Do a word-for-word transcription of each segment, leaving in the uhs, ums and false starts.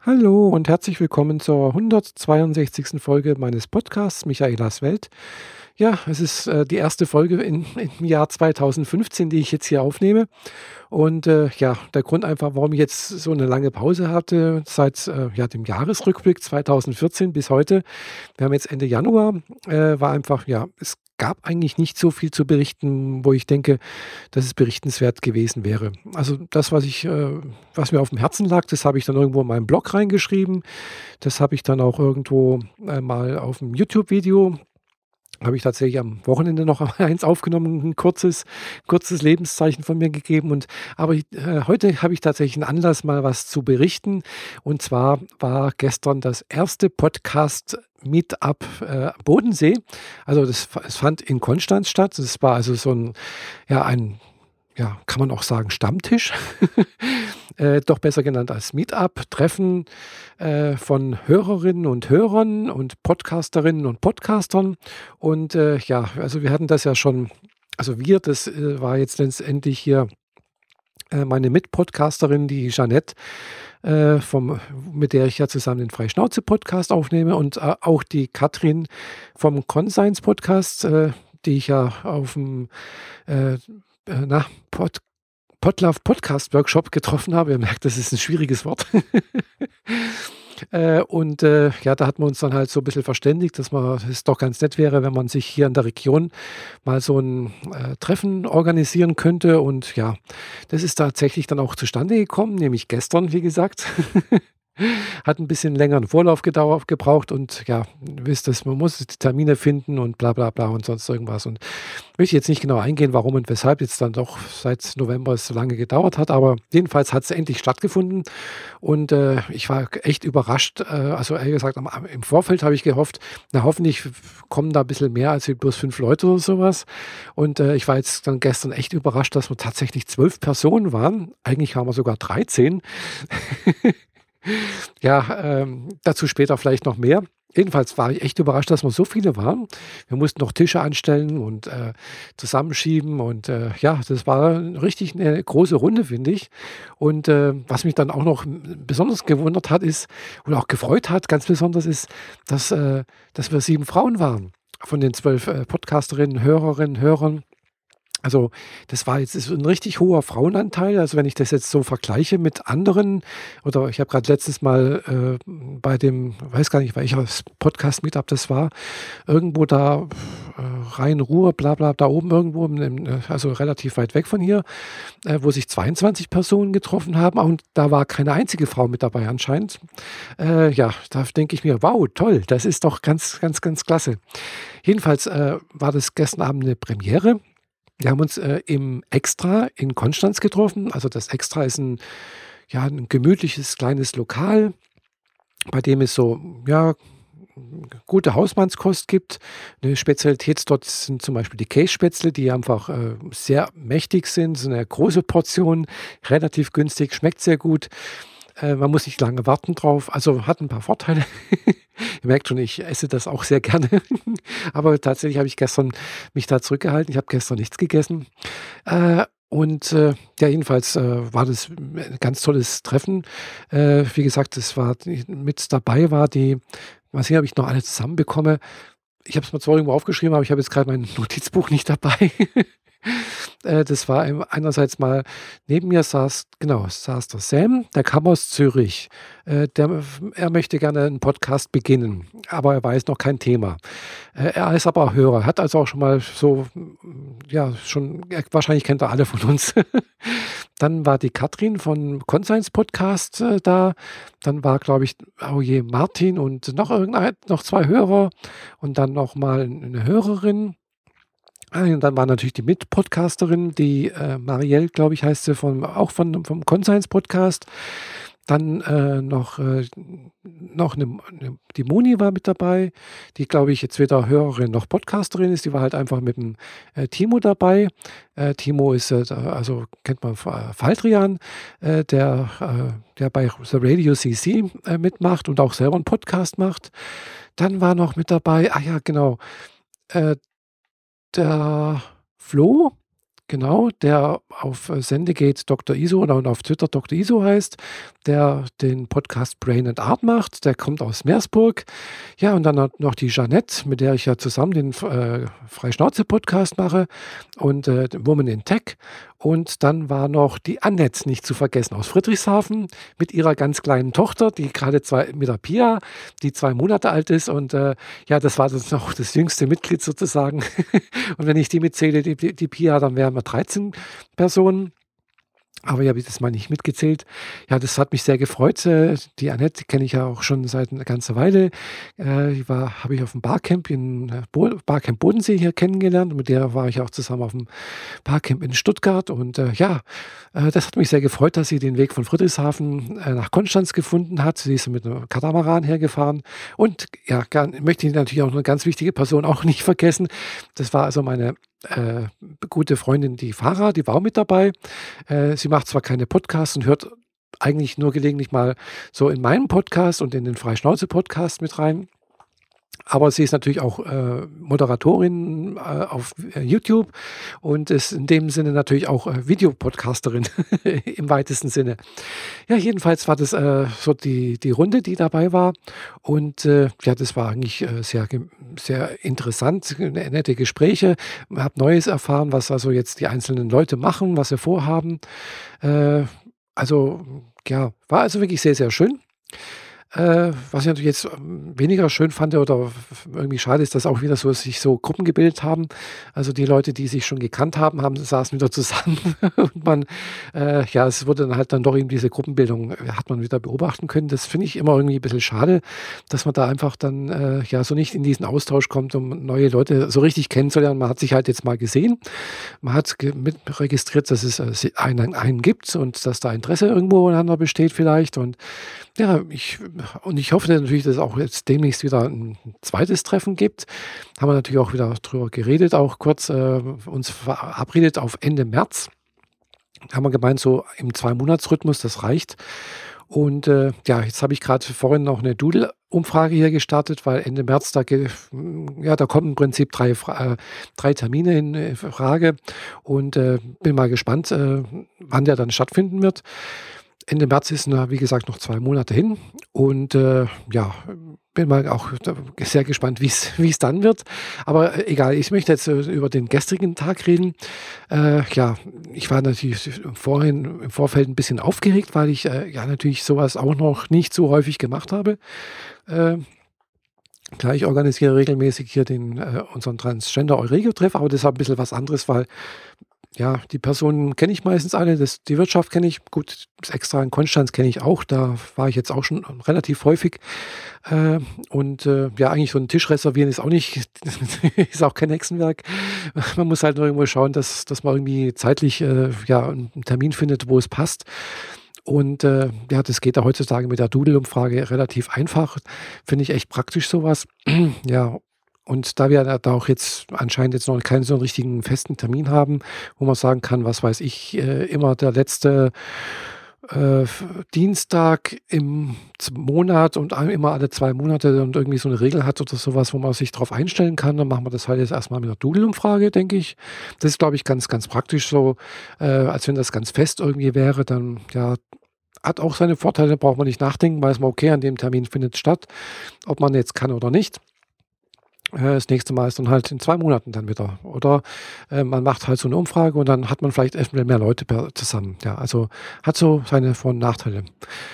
Hallo und herzlich willkommen zur hundertzweiundsechzigsten Folge meines Podcasts Michaelas Welt. Ja, es ist äh, die erste Folge in, im Jahr zweitausendfünfzehn, die ich jetzt hier aufnehme. Und äh, ja, der Grund einfach, warum ich jetzt so eine lange Pause hatte, seit äh, ja, dem Jahresrückblick zweitausendvierzehn bis heute. Wir haben jetzt Ende Januar, äh, war einfach, ja, es gab eigentlich nicht so viel zu berichten, wo ich denke, dass es berichtenswert gewesen wäre. Also das, was ich, äh, was mir auf dem Herzen lag, das habe ich dann irgendwo in meinen Blog reingeschrieben. Das habe ich dann auch irgendwo äh, mal auf dem YouTube-Video habe ich tatsächlich am Wochenende noch eins aufgenommen, ein kurzes kurzes Lebenszeichen von mir gegeben und aber ich äh, heute habe ich tatsächlich einen Anlass, mal was zu berichten. Und zwar war gestern das erste Podcast-Meetup, äh, Bodensee. Also, das f es fand in Konstanz statt. Das war also so ein ja, ein ja, kann man auch sagen, Stammtisch, äh, doch besser genannt als Meetup, Treffen äh, von Hörerinnen und Hörern und Podcasterinnen und Podcastern. Und äh, ja, also wir hatten das ja schon, also wir, das äh, war jetzt letztendlich hier äh, meine Mitpodcasterin, die Jeanette, äh, vom, mit der ich ja zusammen den Freischnauze-Podcast aufnehme und äh, auch die Katrin vom Conscience-Podcast, äh, die ich ja auf dem äh, äh, na, Pod Podlove Podcast Workshop getroffen habe. Ihr merkt, das ist ein schwieriges Wort. Äh, und, äh, ja, da hatten wir uns dann halt so ein bisschen verständigt, dass man es doch ganz nett wäre, wenn man sich hier in der Region mal so ein äh, Treffen organisieren könnte. Und ja, das ist tatsächlich dann auch zustande gekommen, nämlich gestern, wie gesagt. Hat ein bisschen längeren Vorlauf gedauer gebraucht und ja, wisst es, man muss die Termine finden und bla bla bla und sonst irgendwas. Und möchte jetzt nicht genau eingehen, warum und weshalb jetzt dann doch seit November es so lange gedauert hat, aber jedenfalls hat es endlich stattgefunden und, äh, ich war echt überrascht. Äh, also, ehrlich gesagt, am am im Vorfeld habe ich gehofft, na, hoffentlich f kommen da ein bisschen mehr als wie bloß fünf Leute oder sowas. Und, äh, ich war jetzt dann gestern echt überrascht, dass wir tatsächlich zwölf Personen waren. Eigentlich waren wir sogar dreizehn. Ja, ähm, dazu später vielleicht noch mehr. Jedenfalls war ich echt überrascht, dass wir so viele waren. Wir mussten noch Tische anstellen und, äh, zusammenschieben und, äh, ja, das war richtig eine große Runde, finde ich. Und, äh, was mich dann auch noch m besonders gewundert hat, ist oder auch gefreut hat, ganz besonders ist, dass, äh dass wir sieben Frauen waren von den zwölf äh, Podcasterinnen, Hörerinnen, Hörern. Also, das war jetzt ist ein richtig hoher Frauenanteil. Also, wenn ich das jetzt so vergleiche mit anderen oder ich habe gerade letztens mal, äh, bei dem weiß gar nicht, welches Podcast-Meetup das war, irgendwo da, äh, Rhein-Ruhr, bla bla, da oben irgendwo im im, äh also, relativ weit weg von hier, äh, wo sich zweiundzwanzig Personen getroffen haben und da war keine einzige Frau mit dabei anscheinend. Äh, ja, da denke ich mir: „Wow, toll, das ist doch ganz, ganz, ganz klasse.“ Jedenfalls, äh, war das gestern Abend eine Premiere. Wir haben uns, äh, im Extra in Konstanz getroffen. Also, das Extra ist ein ja, 'n gemütliches kleines Lokal, bei dem es so, ja, gute Hausmannskost gibt. Eine Spezialität dort sind zum Beispiel die Kässpätzle, die einfach, äh, sehr mächtig sind. So eine große Portion, relativ günstig, schmeckt sehr gut. Äh, man muss nicht lange warten drauf. Also, hat ein paar Vorteile. Ihr merkt schon, ich esse das auch sehr gerne. Aber tatsächlich habe ich gestern mich da zurückgehalten. Ich habe gestern nichts gegessen. Äh, und, äh, ja, jedenfalls, äh, war das 'n ganz tolles Treffen. Äh, wie gesagt, es war die mit dabei war die mal sehen, ob ich noch alle zusammenbekomme. Ich habe es mir zwar irgendwo aufgeschrieben, aber ich habe jetzt gerade mein Notizbuch nicht dabei. Äh, das war ein einerseits mal neben mir saß genau, saß der Sam, der kam aus Zürich. Äh, der er möchte gerne 'n Podcast beginnen, aber er weiß noch kein Thema. Äh, er ist aber Hörer, hat also auch schon mal so, hm, ja, schon er wahrscheinlich kennt er alle von uns. Dann war die Katrin von Conscience Podcast, äh, da. Dann war, glaube ich, oh je, Martin und noch irgendein noch zwei Hörer und dann noch mal 'ne Hörerin. Ah, und dann war natürlich die Mitpodcasterin, die, äh, Marielle, glaube ich, heißt sie, von auch von vom Conscience Podcast. Dann, äh, noch, äh, noch 'ne 'ne die Moni war mit dabei, die, glaube ich, jetzt weder Hörerin noch Podcasterin ist. Die war halt einfach mit dem äh, Timo dabei. Äh, Timo ist, äh, da also kennt man Fa Faldrian, äh, der äh, der bei The Radio C C, äh, mitmacht und auch selber 'n Podcast macht. Dann war noch mit dabei ah ja, genau, äh, der Flo, Genau, der auf äh, Sendegate Doktor Iso oder und auf Twitter Doktor Iso heißt, der den Podcast Brain and Art macht. Der kommt aus Meersburg. Ja, und dann hat noch die Jeanette, mit der ich ja zusammen den äh, Freischnauze-Podcast mache und äh, Woman in Tech. Und dann war noch die Annette nicht zu vergessen aus Friedrichshafen mit ihrer ganz kleinen Tochter, die gerade zwei mit der Pia, die zwei Monate alt ist. Und äh, ja, das war das noch das jüngste Mitglied sozusagen. Und wenn ich die mitzähle, die, die, die Pia, dann wären wir dreizehn Personen. Aber ja, habe ich das mal nicht mitgezählt. Ja, das hat mich sehr gefreut. Äh, die Annette kenne ich ja auch schon seit einer ganzen Weile. Äh, die war habe ich auf dem Barcamp in äh, Bo Barcamp Bodensee hier kennengelernt. Und mit der war ich auch zusammen auf dem Barcamp in Stuttgart. Und äh, ja, äh, das hat mich sehr gefreut, dass sie den Weg von Friedrichshafen äh, nach Konstanz gefunden hat. Sie ist mit einem Katamaran hergefahren. Und ja, gar, möchte ich natürlich auch eine ganz wichtige Person auch nicht vergessen. Das war also meine äh, gute Freundin, die Farah, die war auch mit dabei. Äh, sie macht zwar keine Podcasts und hört eigentlich nur gelegentlich mal so in meinen Podcast und in den Freischnauze-Podcast mit rein. Aber sie ist natürlich auch äh, Moderatorin äh, auf äh, YouTube und ist in dem Sinne natürlich auch äh, Videopodcasterin im weitesten Sinne. Ja, jedenfalls war das äh, so die, die Runde, die dabei war. Und äh, ja, das war eigentlich äh, sehr, ge- sehr interessant, ne- nette Gespräche. Man hat Neues erfahren, was also jetzt die einzelnen Leute machen, was sie vorhaben. Äh, also ja, war also wirklich sehr, sehr schön. Äh, was ich natürlich jetzt ähm, weniger schön fand oder f- irgendwie schade ist, dass auch wieder so sich so Gruppen gebildet haben. Also die Leute, die sich schon gekannt haben, haben saßen wieder zusammen und man, äh, ja, es wurde dann halt dann doch eben diese Gruppenbildung, äh, hat man wieder beobachten können. Das finde ich immer irgendwie ein bisschen schade, dass man da einfach dann äh, ja so nicht in diesen Austausch kommt, um neue Leute so richtig kennenzulernen. Man hat sich halt jetzt mal gesehen, man hat ge- mit registriert, dass es äh, einen, einen gibt und dass da Interesse irgendwo einander besteht vielleicht und ja, ich und ich hoffe natürlich, dass es auch jetzt demnächst wieder ein zweites Treffen gibt. Haben wir natürlich auch wieder drüber geredet, auch kurz, äh, uns verabredet auf Ende März. Haben wir gemeint, so im Zwei-Monats-Rhythmus, das reicht. Und äh, ja, jetzt habe ich gerade vorhin noch eine Doodle-Umfrage hier gestartet, weil Ende März, da, ge- ja, da kommen im Prinzip drei, Fra- äh, drei Termine in äh, Frage und äh, bin mal gespannt, äh, wann der dann stattfinden wird. Ende März ist, na, wie gesagt, noch zwei Monate hin und äh, ja, bin mal auch da sehr gespannt, wie es wie es dann wird. Aber äh, egal, ich möchte jetzt äh, über den gestrigen Tag reden. Äh, ja, ich war natürlich vorhin im Vorfeld ein bisschen aufgeregt, weil ich äh, ja natürlich sowas auch noch nicht so häufig gemacht habe. Äh, Klar, ich organisiere regelmäßig hier den äh, unseren Transgender Euregio-Treff, aber das ist ein bisschen was anderes, weil ja, die Personen kenne ich meistens alle, das die Wirtschaft kenne ich. Gut, das Extra in Konstanz kenne ich auch, da war ich jetzt auch schon relativ häufig. Äh, und, äh, ja, eigentlich so 'n Tisch reservieren ist auch nicht ist auch kein Hexenwerk. Man muss halt nur irgendwo schauen, dass dass man irgendwie zeitlich, äh, ja, 'n Termin findet, wo es passt. Und, äh, ja, das geht ja heutzutage mit der Doodle-Umfrage relativ einfach. Finde ich echt praktisch sowas. Ja, und da wir da da auch jetzt anscheinend jetzt noch keinen so 'n richtigen festen Termin haben, wo man sagen kann, was weiß ich, äh, immer der letzte, äh, f Dienstag im z Monat und a immer alle zwei Monate und irgendwie so 'ne Regel hat oder so was, wo man sich drauf einstellen kann, dann machen wir das halt jetzt erst mal mit 'ner Doodle-Umfrage, denke ich. Das ist, glaube ich, ganz, ganz praktisch so, äh, als wenn das ganz fest irgendwie wäre, dann, ja, hat auch seine Vorteile, braucht man nicht nachdenken, weiß man, okay, an dem Termin findet's statt, ob man jetzt kann oder nicht. Äh, das nächste Mal ist dann halt in zwei Monaten dann wieder. Oder, äh, man macht halt so 'ne Umfrage und dann hat man vielleicht eventuell mehr Leute per zusammen. Ja, also hat so seine Vor und Nachteile.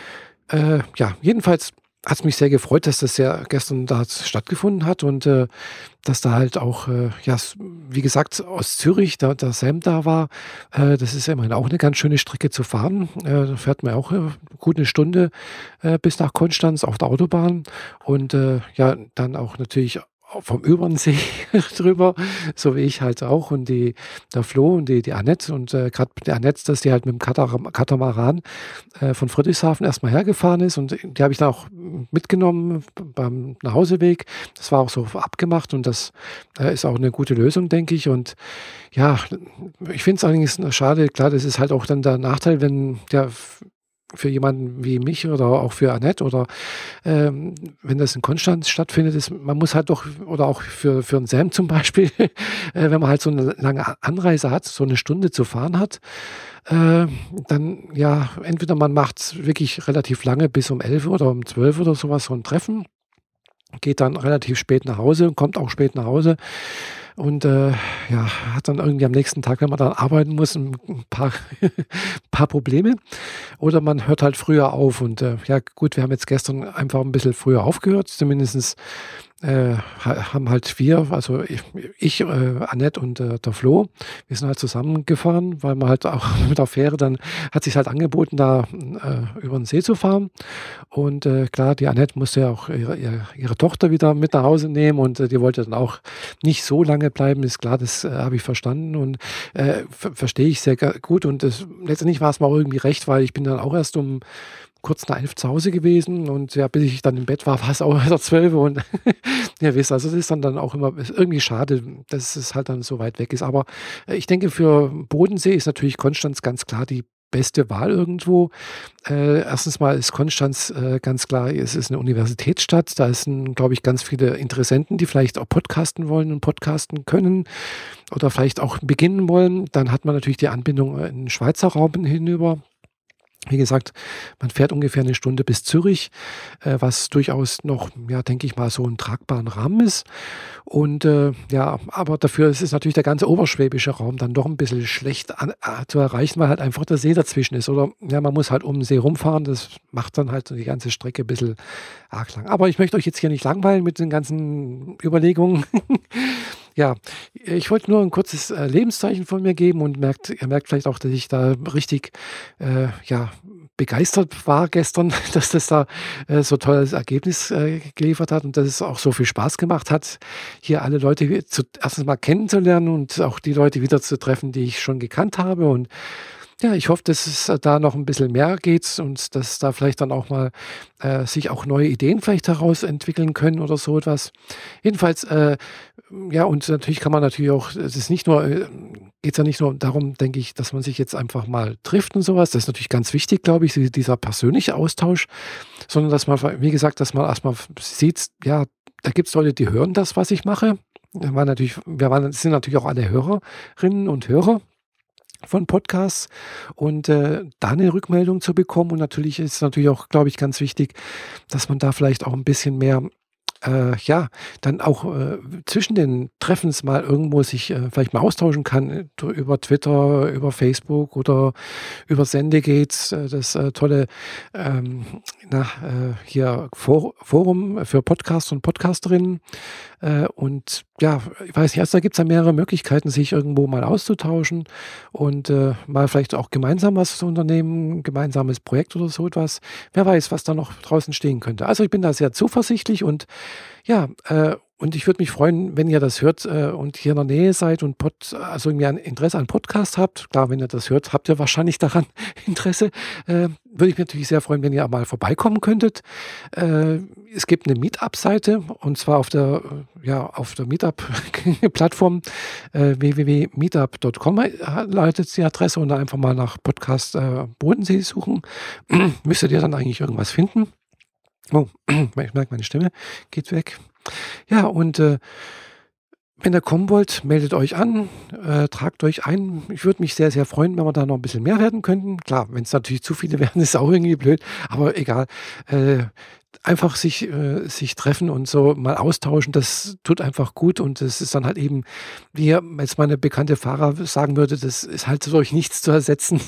Äh, ja, jedenfalls hat's mich sehr gefreut, dass das ja gestern da stattgefunden hat und, äh, dass da halt auch, äh, ja, s wie gesagt, aus Zürich da der Sam da war. Äh, das ist ja immerhin auch 'ne ganz schöne Strecke zu fahren. Äh, da fährt man ja auch, äh, gut 'ne Stunde, äh, bis nach Konstanz auf der Autobahn und, äh, ja, dann auch natürlich vom Übernsee drüber, so wie ich halt auch und die der Flo und die die Annette und, äh, grad die Annette, dass die halt mit dem Kataram Katamaran, äh, von Friedrichshafen erst mal hergefahren ist und die habe ich dann auch mitgenommen beim Nachhauseweg. Das war auch so abgemacht und das, äh, ist auch 'ne gute Lösung, denke ich. Und ja, ich finde es allerdings schade, klar, das ist halt auch dann der Nachteil, wenn der für jemanden wie mich oder auch für Annette oder, ähm, wenn das in Konstanz stattfindet, ist man muss halt doch oder auch für für 'n Sam zum Beispiel, äh, wenn man halt so 'ne lange A Anreise hat, so 'ne Stunde zu fahren hat, äh, dann ja, entweder man macht wirklich relativ lange bis um elf oder um zwölf oder so was, so 'n Treffen, geht dann relativ spät nach Hause und kommt auch spät nach Hause und, äh, ja, hat dann irgendwie am nächsten Tag, wenn man dann arbeiten muss, 'n 'n paar paar Probleme. Oder man hört halt früher auf und, äh, ja gut, wir haben jetzt gestern einfach 'n bisschen früher aufgehört, zumindestens, äh, ha haben halt wir, also ich ich, äh, Annette und, äh, der Flo, wir sind halt zusammengefahren, weil man halt auch mit der Fähre dann hat sich's halt angeboten, da, äh, über 'n See zu fahren. Und, äh, klar, die Annette musste ja auch ihre ihre ihre Tochter wieder mit nach Hause nehmen und, äh, die wollte dann auch nicht so lange bleiben, ist klar, das, äh, habe ich verstanden und, äh, ver verstehe ich sehr ga gut und das letztendlich war's mir auch irgendwie recht, weil ich bin dann auch erst um kurz nach elf zu Hause gewesen und ja, bis ich dann im Bett war, war's auch wieder zwölf und ihr wisst, also das ist dann dann auch immer ist irgendwie schade, dass es halt dann so weit weg ist. Aber, äh, ich denke, für Bodensee ist natürlich Konstanz ganz klar die beste Wahl irgendwo. Äh, erstens mal ist Konstanz, äh, ganz klar es ist 'ne Universitätsstadt. Da sind, glaube ich, ganz viele Interessenten, die vielleicht auch podcasten wollen und podcasten können oder vielleicht auch beginnen wollen. Dann hat man natürlich die Anbindung in 'n Schweizer Raum hinüber. Wie gesagt, man fährt ungefähr 'ne Stunde bis Zürich, äh, was durchaus noch, ja, denke ich mal, so 'n tragbaren Rahmen ist. Und, äh, ja, aber dafür ist es natürlich der ganze oberschwäbische Raum dann doch 'n bisschen schlecht an a zu erreichen, weil halt einfach der See dazwischen ist. Oder ja, man muss halt um 'n See rumfahren, das macht dann halt so die ganze Strecke bisschen arg lang. Aber ich möchte euch jetzt hier nicht langweilen mit den ganzen Überlegungen. Ja, ich wollte nur 'n kurzes, äh, Lebenszeichen von mir geben und merkt ihr merkt vielleicht auch, dass ich da richtig, äh, ja, begeistert war gestern, dass das da, äh, so tolles Ergebnis, äh, geliefert hat und dass es auch so viel Spaß gemacht hat, hier alle Leute wi zu erstens mal kennenzulernen und auch die Leute wieder zu treffen, die ich schon gekannt habe. Und ja, ich hoffe, dass es da noch 'n bisschen mehr geht und dass da vielleicht dann auch mal, äh, sich auch neue Ideen vielleicht daraus entwickeln können oder so etwas. Jedenfalls, äh, ja, und natürlich kann man natürlich auch es ist nicht nur, äh geht's ja nicht nur darum, denke ich, dass man sich jetzt einfach mal trifft und so was. Das ist natürlich ganz wichtig, glaube ich, si dieser persönliche Austausch, sondern dass man wie gesagt, dass man erst mal f sieht, ja, da gibt's Leute, die hören das, was ich mache. Wir waren natürlich wir waren sind natürlich auch alle Hörerinnen und Hörer von Podcasts und, äh, da 'ne Rückmeldung zu bekommen und natürlich ist natürlich auch, glaube ich, ganz wichtig, dass man da vielleicht auch 'n bisschen mehr, äh, ja, dann auch, äh, zwischen den Treffens mal irgendwo sich, äh, vielleicht mal austauschen kann, dr über Twitter, über Facebook oder über Sendegate, äh, das, äh, tolle, ähm, na, äh, hier For Forum für Podcaster und Podcasterinnen. Äh, und ja, ich weiß nicht, also da gibt's ja mehrere Möglichkeiten, sich irgendwo mal auszutauschen und, äh, mal vielleicht auch gemeinsam was zu unternehmen, 'n gemeinsames Projekt oder so etwas. Wer weiß, was da noch draus entstehen könnte. Also, ich bin da sehr zuversichtlich und ja, äh, und ich würde mich freuen, wenn ihr das hört, äh, und hier in der Nähe seid und Pod also irgendwie ein Interesse an Podcast habt. Klar, wenn ihr das hört, habt ihr wahrscheinlich daran Interesse. Äh, würde ich mich natürlich sehr freuen, wenn ihr mal vorbeikommen könntet. Äh, es gibt 'ne Meetup-Seite und zwar auf der, äh, ja, auf der Meetup-Plattform, äh, w w w punkt meetup punkt com äh, lautet die Adresse und da einfach mal nach Podcast, äh, Bodensee suchen. Müsstet ihr dann eigentlich irgendwas finden. Oh, ich merke, meine Stimme geht weg. Ja, und, äh, wenn ihr kommen wollt, meldet euch an, äh, tragt euch ein. Ich würde mich sehr, sehr freuen, wenn wir da noch 'n bisschen mehr werden könnten. Klar, wenn's natürlich zu viele werden, ist auch irgendwie blöd, aber egal. Äh, einfach sich äh, sich treffen und so mal austauschen, das tut einfach gut und das ist dann halt eben, wie jetzt meine bekannte Fahrer sagen würde, das ist halt durch nichts zu ersetzen.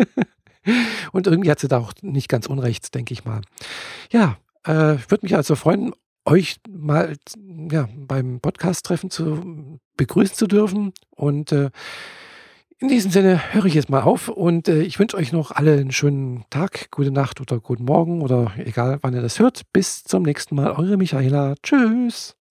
Und irgendwie hat sie da auch nicht ganz unrecht, denke ich mal. Ja, äh, ich würde mich also freuen, euch mal ja, beim Podcast-Treffen zu begrüßen zu dürfen und, äh, in diesem Sinne höre ich jetzt mal auf und, äh, ich wünsche euch noch alle 'n schönen Tag, gute Nacht oder guten Morgen oder egal, wann ihr das hört. Bis zum nächsten Mal, eure Michaela. Tschüss.